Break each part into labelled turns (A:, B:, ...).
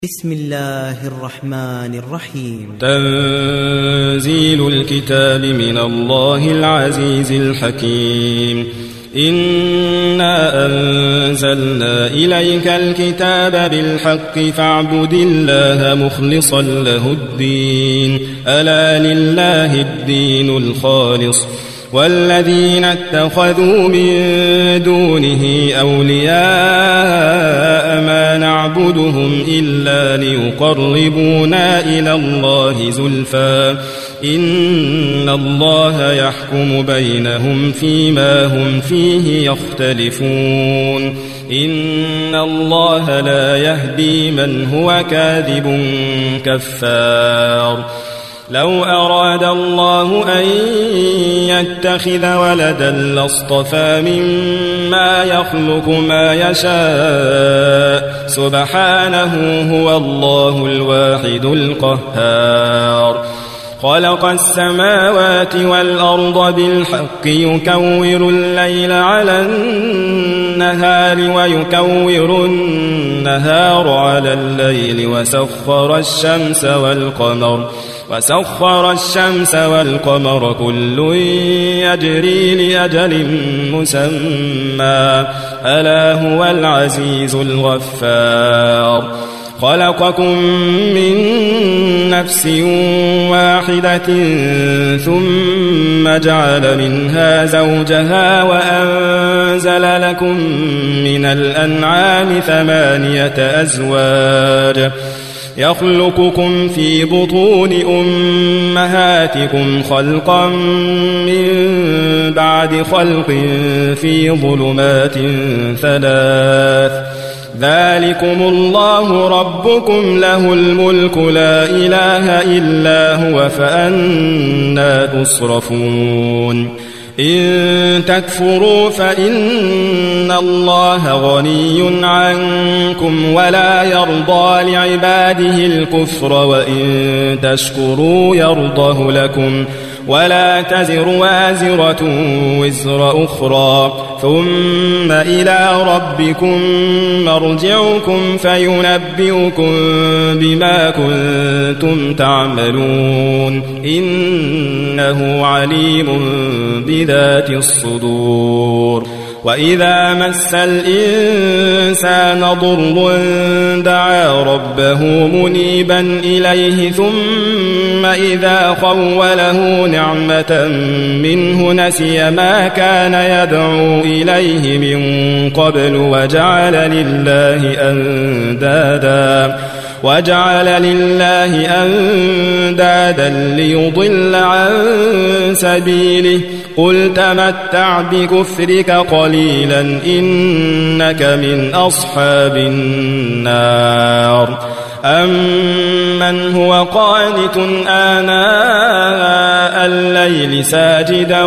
A: بسم الله الرحمن الرحيم.
B: تنزيل الكتاب من الله العزيز الحكيم. إنا أنزلنا إليك الكتاب بالحق فاعبد الله مخلصا له الدين ألا لله الدين الخالص والذين اتخذوا من دونه أولياء ما نعبدهم إلا ليقربونا إلى الله زلفى إن الله يحكم بينهم فيما هم فيه يختلفون إن الله لا يهدي من هو كاذب كفار. لو أراد الله أن يتخذ ولدا لاصطفى مما يخلق ما يشاء سبحانه هو الله الواحد القهار. خلق السماوات والأرض بالحق يكور الليل على النهار ويكور النهار على الليل وسخر الشمس والقمر كل يجري لأجل مسمى ألا هو العزيز الغفار. خلقكم من نفس واحدة ثم جعل منها زوجها وأنزل لكم من الأنعام 8 أزواج يخلقكم في بطون أمهاتكم خلقا من بعد خلق في ظلمات 3 ذلكم الله ربكم له الملك لا إله إلا هو فأنى تصرفون. إن تكفروا فإن الله غني عنكم ولا يرضى لعباده الكفر وإن تشكروا يرضه لكم ولا تزر وازرة وزر أخرى ثم إلى ربكم مرجعكم فينبئكم بما كنتم تعملون إنه عليم بذات الصدور. وإذا مس الإنسان ضر دعا ربه منيبا إليه ثم إذا خوله نعمة منه نسي ما كان يدعو إليه من قبل وجعل لله أندادا ليضل عن سبيله قل تمتع بكفرك قليلا إنك من أصحاب النار. أمن هو قانت آناء الليل ساجدا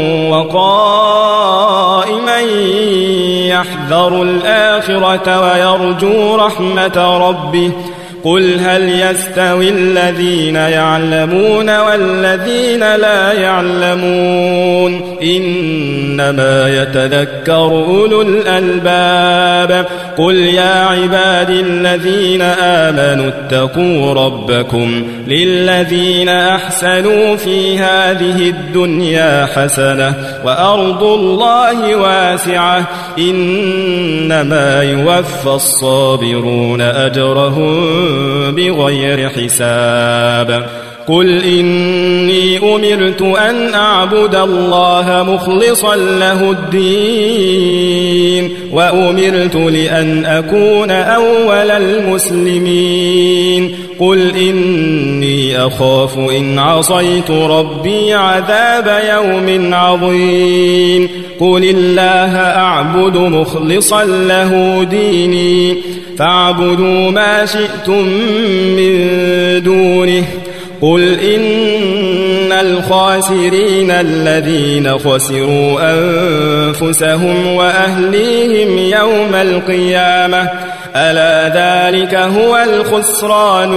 B: وقائما يحذر الآخرة ويرجو رحمة ربه قل هل يستوي الذين يعلمون والذين لا يعلمون إنما يتذكر أولو الألباب. قل يا عبادي الذين آمنوا اتقوا ربكم للذين أحسنوا في هذه الدنيا حسنة وأرض الله واسعة إنما يوفى الصابرون أجرهم بغير حساب. قل إني أمرت أن أعبد الله مخلصا له الدين وأمرت لأن أكون أول المسلمين. قل إني أخاف إن عصيت ربي عذاب يوم عظيم. قل الله أعبد مخلصا له ديني فاعبدوا ما شئتم من دونه. قل إن الخاسرين الذين خسروا أنفسهم وأهليهم يوم القيامة ألا ذلك هو الخسران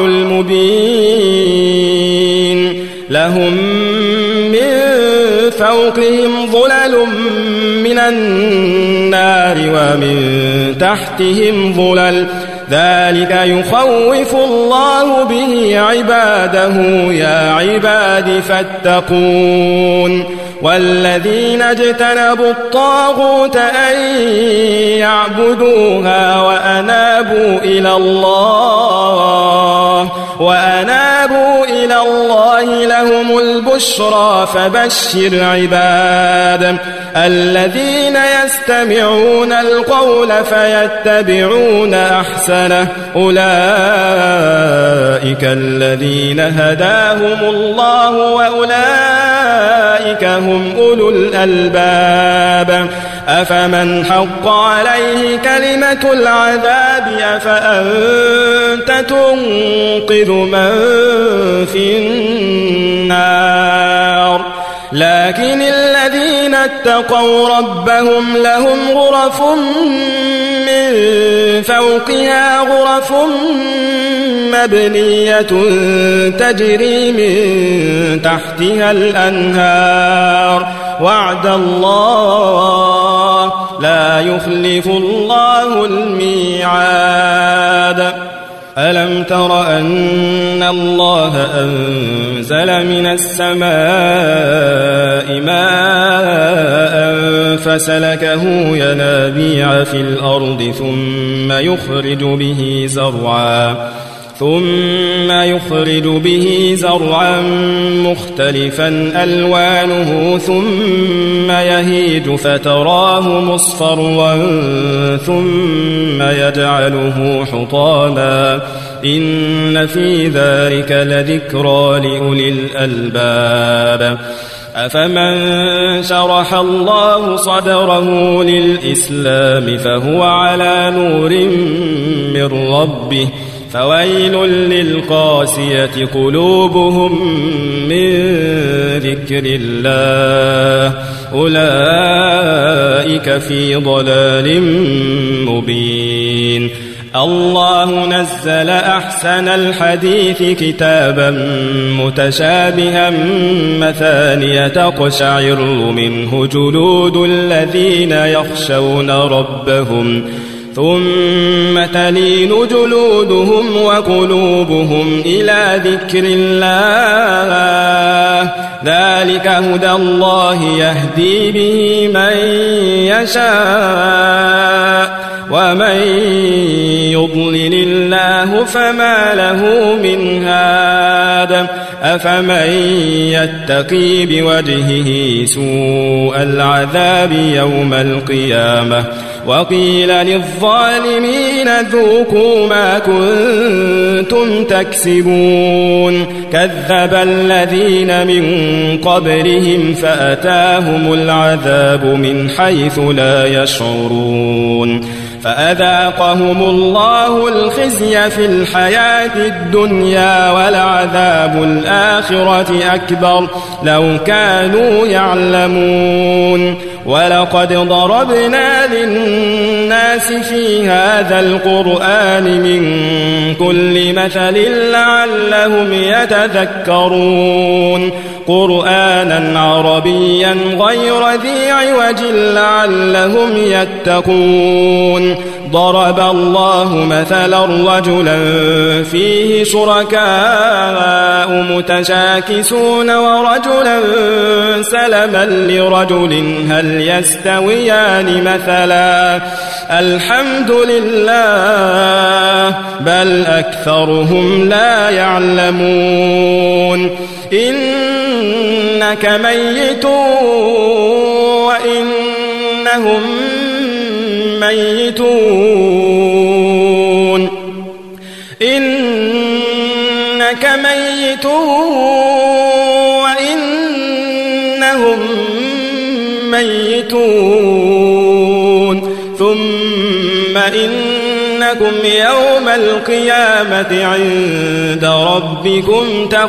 B: المبين. لهم من فوقهم ظلل من النار ومن تحتهم ظلل ذلك يخوف الله به عباده يا عباد فاتقون والذين اجتنبوا الطاغوت أن يعبدوها وأنابوا إلى الله لهم البشرى فبشر عباد الذين يستمعون القول فيتبعون أحسنه أولئك الذين هداهم الله وأولئك هم أولو الألباب أفمن حق عليه كلمة العذاب أفأنت تنقذ من في النار لكن الذين اتقوا ربهم لهم غرف من فوقها غرف مبنية تجري من تحتها الأنهار وعد الله لا يخلف الله الميعاد ألم تر أن الله أنزل من السماء ماء فسلكه ينابيع في الأرض ثم يخرج به زرعا مختلفا ألوانه ثم يهيج فتراه مصفرا ثم يجعله حطاما إن في ذلك لذكرى لأولي الألباب أفمن شرح الله صدره للإسلام فهو على نور من ربه فويل للقاسية قلوبهم من ذكر الله أولئك في ضلال مبين الله نزل أحسن الحديث كتابا متشابها مثانية تقشعر منه جلود الذين يخشون ربهم ثم تلين جلودهم وقلوبهم إلى ذكر الله ذلك هدى الله يهدي به من يشاء ومن يضلل الله فما له من هاد أفمن يتقي بوجهه سوء العذاب يوم القيامة وقيل للظالمين ذوقوا ما كنتم تكسبون كذب الذين من قبلهم فأتاهم العذاب من حيث لا يشعرون فأذاقهم الله الخزي في الحياة الدنيا ولعذاب الآخرة أكبر لو كانوا يعلمون ولقد ضربنا للناس في هذا القرآن من كل مثل لعلهم يتذكرون قرآنا عربيا غير ذي عوج لعلهم يتقون ضرب الله مثلا رجلا فيه شركاء متشاكسون ورجلا سلما لرجل هل يستويان مثلا الحمد لله بل أكثرهم لا يعلمون إنك ميت وإنهم ميتون إنك ميت وإنهم ميتون ثم إنكم يوم القيامة عند ربكم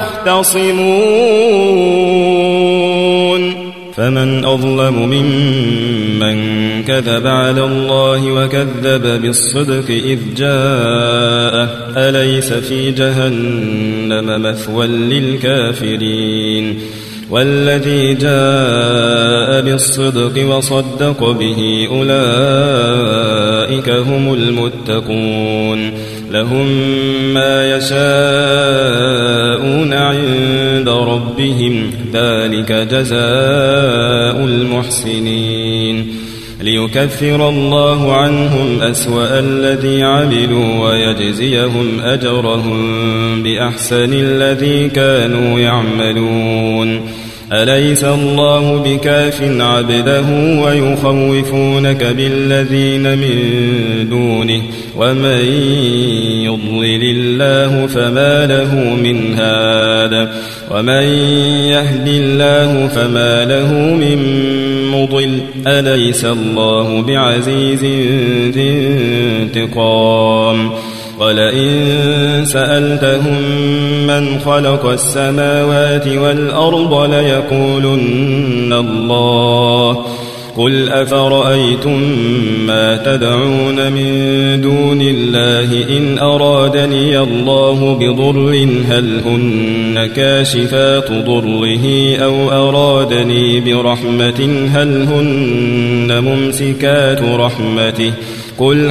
B: تختصمون فمن أظلم ممن كذب على الله وكذب بالصدق إذ جاءه أليس في جهنم مثوى للكافرين والذي جاء بالصدق وصدق به أولئك هم المتقون لهم ما يشاءون عند ربهم ذلك جزاء المحسنين ليكفر الله عنهم أسوأ الذي عملوا ويجزيهم أجرهم بأحسن الذي كانوا يعملون أليس الله بكاف عبده ويخوفونك بالذين من دونه ومن يضلل الله فما له من هاد ومن يهد الله فما له من مضل أليس الله بعزيز ذي انتقام ولئن سألتهم من خلق السماوات والأرض ليقولن الله قل أفرأيتم ما تدعون من دون الله إن أرادني الله بضر هل هن كاشفات ضره أو أرادني برحمة هل هن ممسكات رحمته قل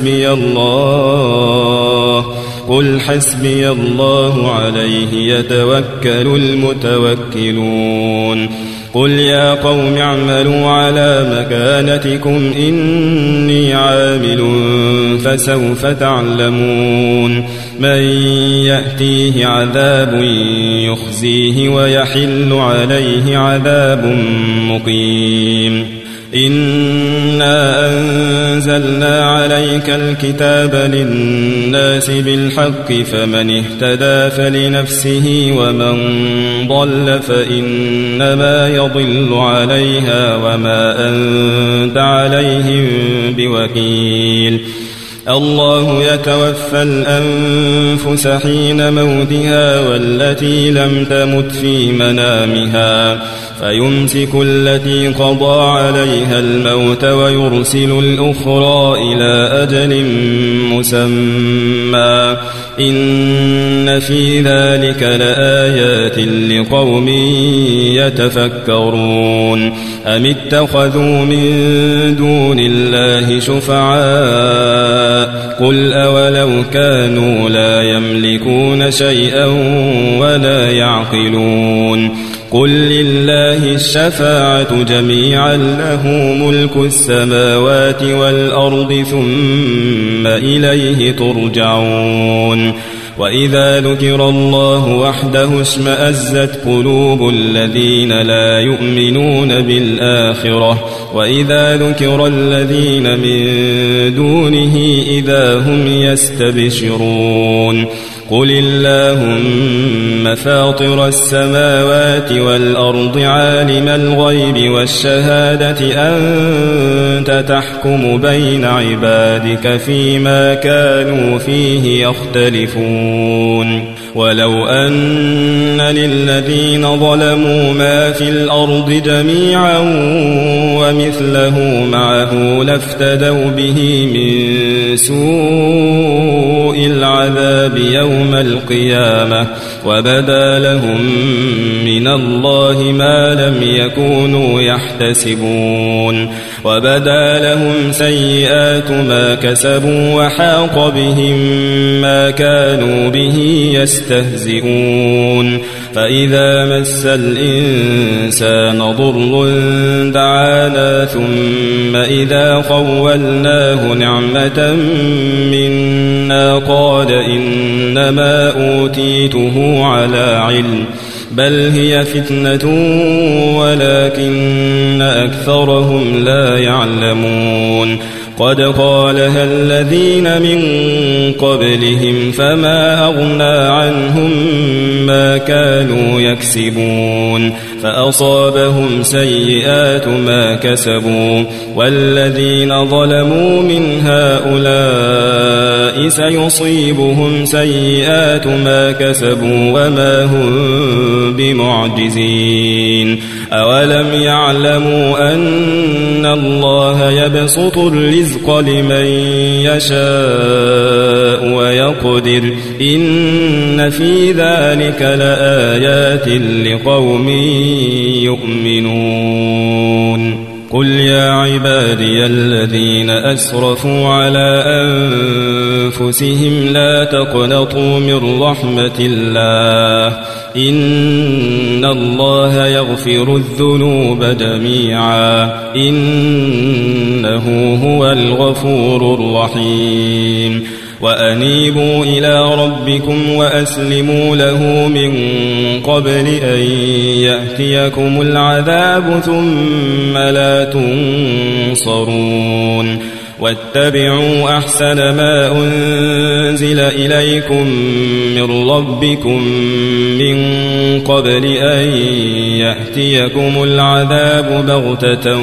B: حسبي الله عليه يتوكل المتوكلون قل يا قوم اعملوا على مكانتكم إني عامل فسوف تعلمون من يأتيه عذاب يخزيه ويحل عليه عذاب مقيم إنا أنزلنا عليك الكتاب للناس بالحق فمن اهتدى فلنفسه ومن ضل فإنما يضل عليها وما أنت عليهم بوكيل الله يتوفى الأنفس حين موتها والتي لم تمت في منامها فيمسك التي قضى عليها الموت ويرسل الأخرى إلى أجل مسمى إن في ذلك لآيات لقوم يتفكرون أم اتخذوا من دون الله شفعاء قل أولو كانوا لا يملكون شيئا ولا يعقلون قل لله الشفاعة جميعا له ملك السماوات والأرض ثم إليه ترجعون وإذا ذكر الله وحده اشمأزت قلوب الذين لا يؤمنون بالآخرة وإذا ذكر الذين من دونه إذا هم يستبشرون قل اللهم فاطر السماوات والأرض عالم الغيب والشهادة أنت تحكم بين عبادك فيما كانوا فيه يختلفون ولو أن للذين ظلموا ما في الأرض جميعا ومثله معه لافتدوا به من سوء العذاب يوم القيامة وبدا لهم من الله ما لم يكونوا يحتسبون وبدا لهم سيئات ما كسبوا وحاق بهم ما كانوا به يستهزئون فإذا مس الإنسان ضر دعانا ثم إذا خولناه نعمة منا قال إنما أوتيته على علم بل هي فتنة ولكن أكثرهم لا يعلمون قد قالها الذين من قبلهم فما أغنى عنهم ما كانوا يكسبون فأصابهم سيئات ما كسبوا والذين ظلموا من هؤلاء سيصيبهم سيئات ما كسبوا وما هم بمعجزين أولم يعلموا أن الله يبسط الرزق لمن يشاء ويقدر إن في ذلك لآيات لقوم يؤمنون قل يا عبادي الذين أسرفوا على أنفسهم لا تقنطوا من رحمة الله إن الله يغفر الذنوب جميعا إنه هو الغفور الرحيم وأنيبوا إلى ربكم وأسلموا له من قبل أن يأتيكم العذاب ثم لا تنصرون واتبعوا أحسن ما أنزل إليكم من ربكم من قبل أن يأتيكم العذاب بغتة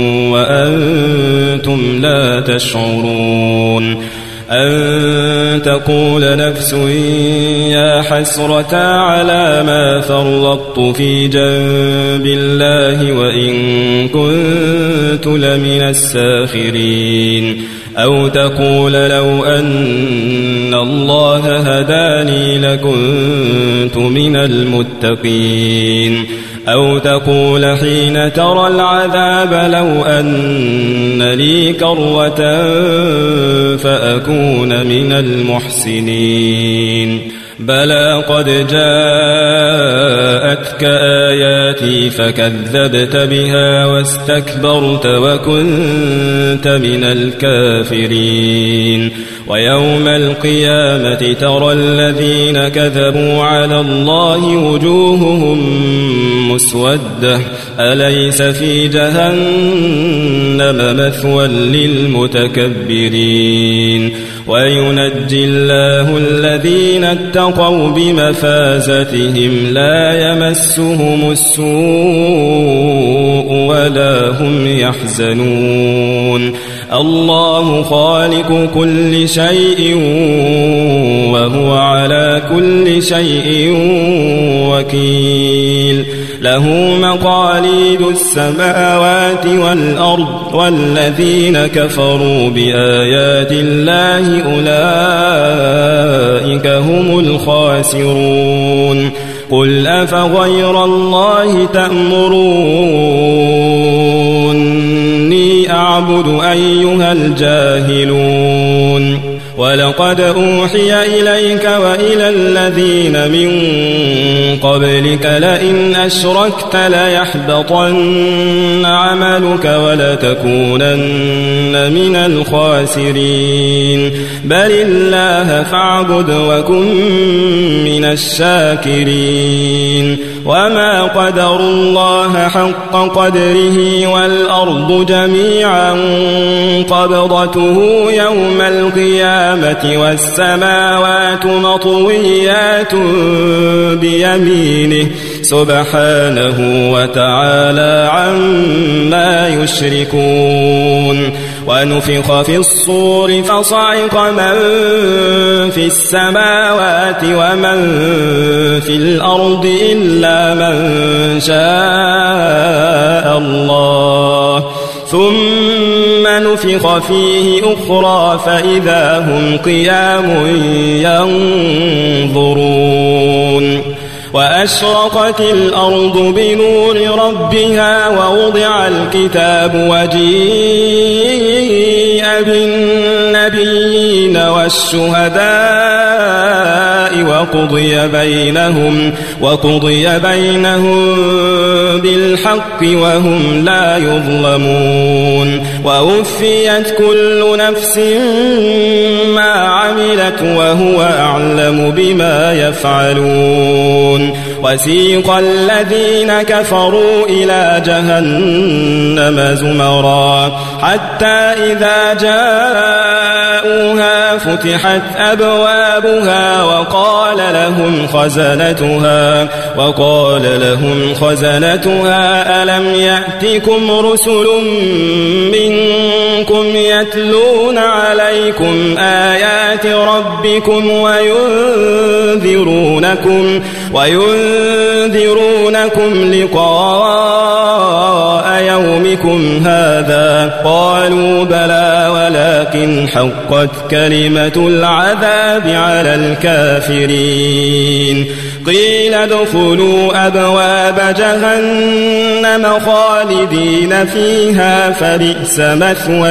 B: وأنتم لا تشعرون أن تقول نفس يا حسرة على ما فرطت في جنب الله وإن كنت لمن الساخرين أو تقول لو أن الله هداني لكنت من المتقين أو تقول حين ترى العذاب لو أن لي كرة فأكون من المحسنين بلى قد جاءتك آياتي فكذبت بها واستكبرت وكنت من الكافرين ويوم القيامة ترى الذين كذبوا على الله وجوههم مسودة أليس في جهنم مثوى للمتكبرين وينجي الله الذين اتقوا بمفازتهم لا يمسهم السوء ولا هم يحزنون الله خالق كل شيء وهو على كل شيء وكيل له مقاليد السماوات والأرض والذين كفروا بآيات الله أولئك هم الخاسرون قل أفغير الله تأمروني أعبد أيها الجاهلون ولقد أوحي إليك وإلى الذين من قبلك لئن أشركت ليحبطن عملك ولتكونن من الخاسرين بل الله فاعبد وكن من الشاكرين وما قدروا الله حق قدره والأرض جميعا قبضته يوم القيامة والسماوات مطويات بيمينه سبحانه وتعالى عما يشركون ونفخ في الصور فصعق من في السماوات ومن في الأرض إلا من شاء الله ثم نفخ فيه أخرى فإذا هم قيام ينظرون وأشرقت الأرض بنور ربها ووضع الكتاب وجيء بالنبيين والشهداء وقضي بينهم بالحق وهم لا يظلمون ووفيت كل نفس ما عملت وهو أعلم بما يفعلون وسيق الذين كفروا إلى جهنم زمرا حتى إذا جاءوها فتحت أبوابها وقال لهم خزنتها ألم يأتكم رسل منكم يتلون عليكم آيات ربكم وينذرونكم لقاء يومكم هذا قالوا بلى ولكن حقت كلمة العذاب على الكافرين قيل ادخلوا أبواب جهنم خالدين فيها فبئس مثوى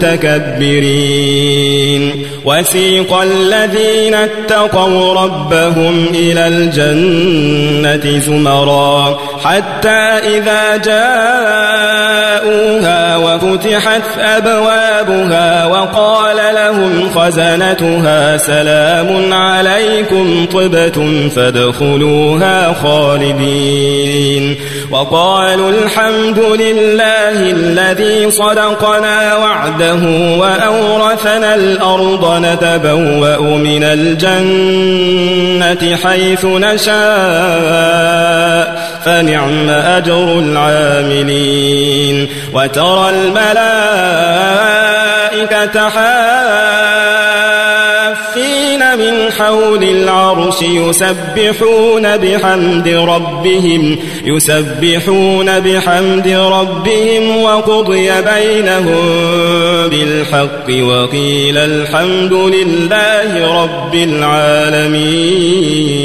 B: المتكبرين وسيق الذين اتقوا ربهم إلى الجنة زمرا حتى إذا جاءوها وفتحت أبوابها وقال لهم خزنتها سلام عليكم طبتم فادخلوها خالدين وقالوا الحمد لله الذي صدقنا وعده وأورثنا الأرض نتبوأ من الجنة حيث نشاء فنعم أجر العاملين وترى الملائكة حافين من حول العرش يسبحون بحمد ربهم وقضي بينهم بالحق وقيل الحمد لله رب العالمين.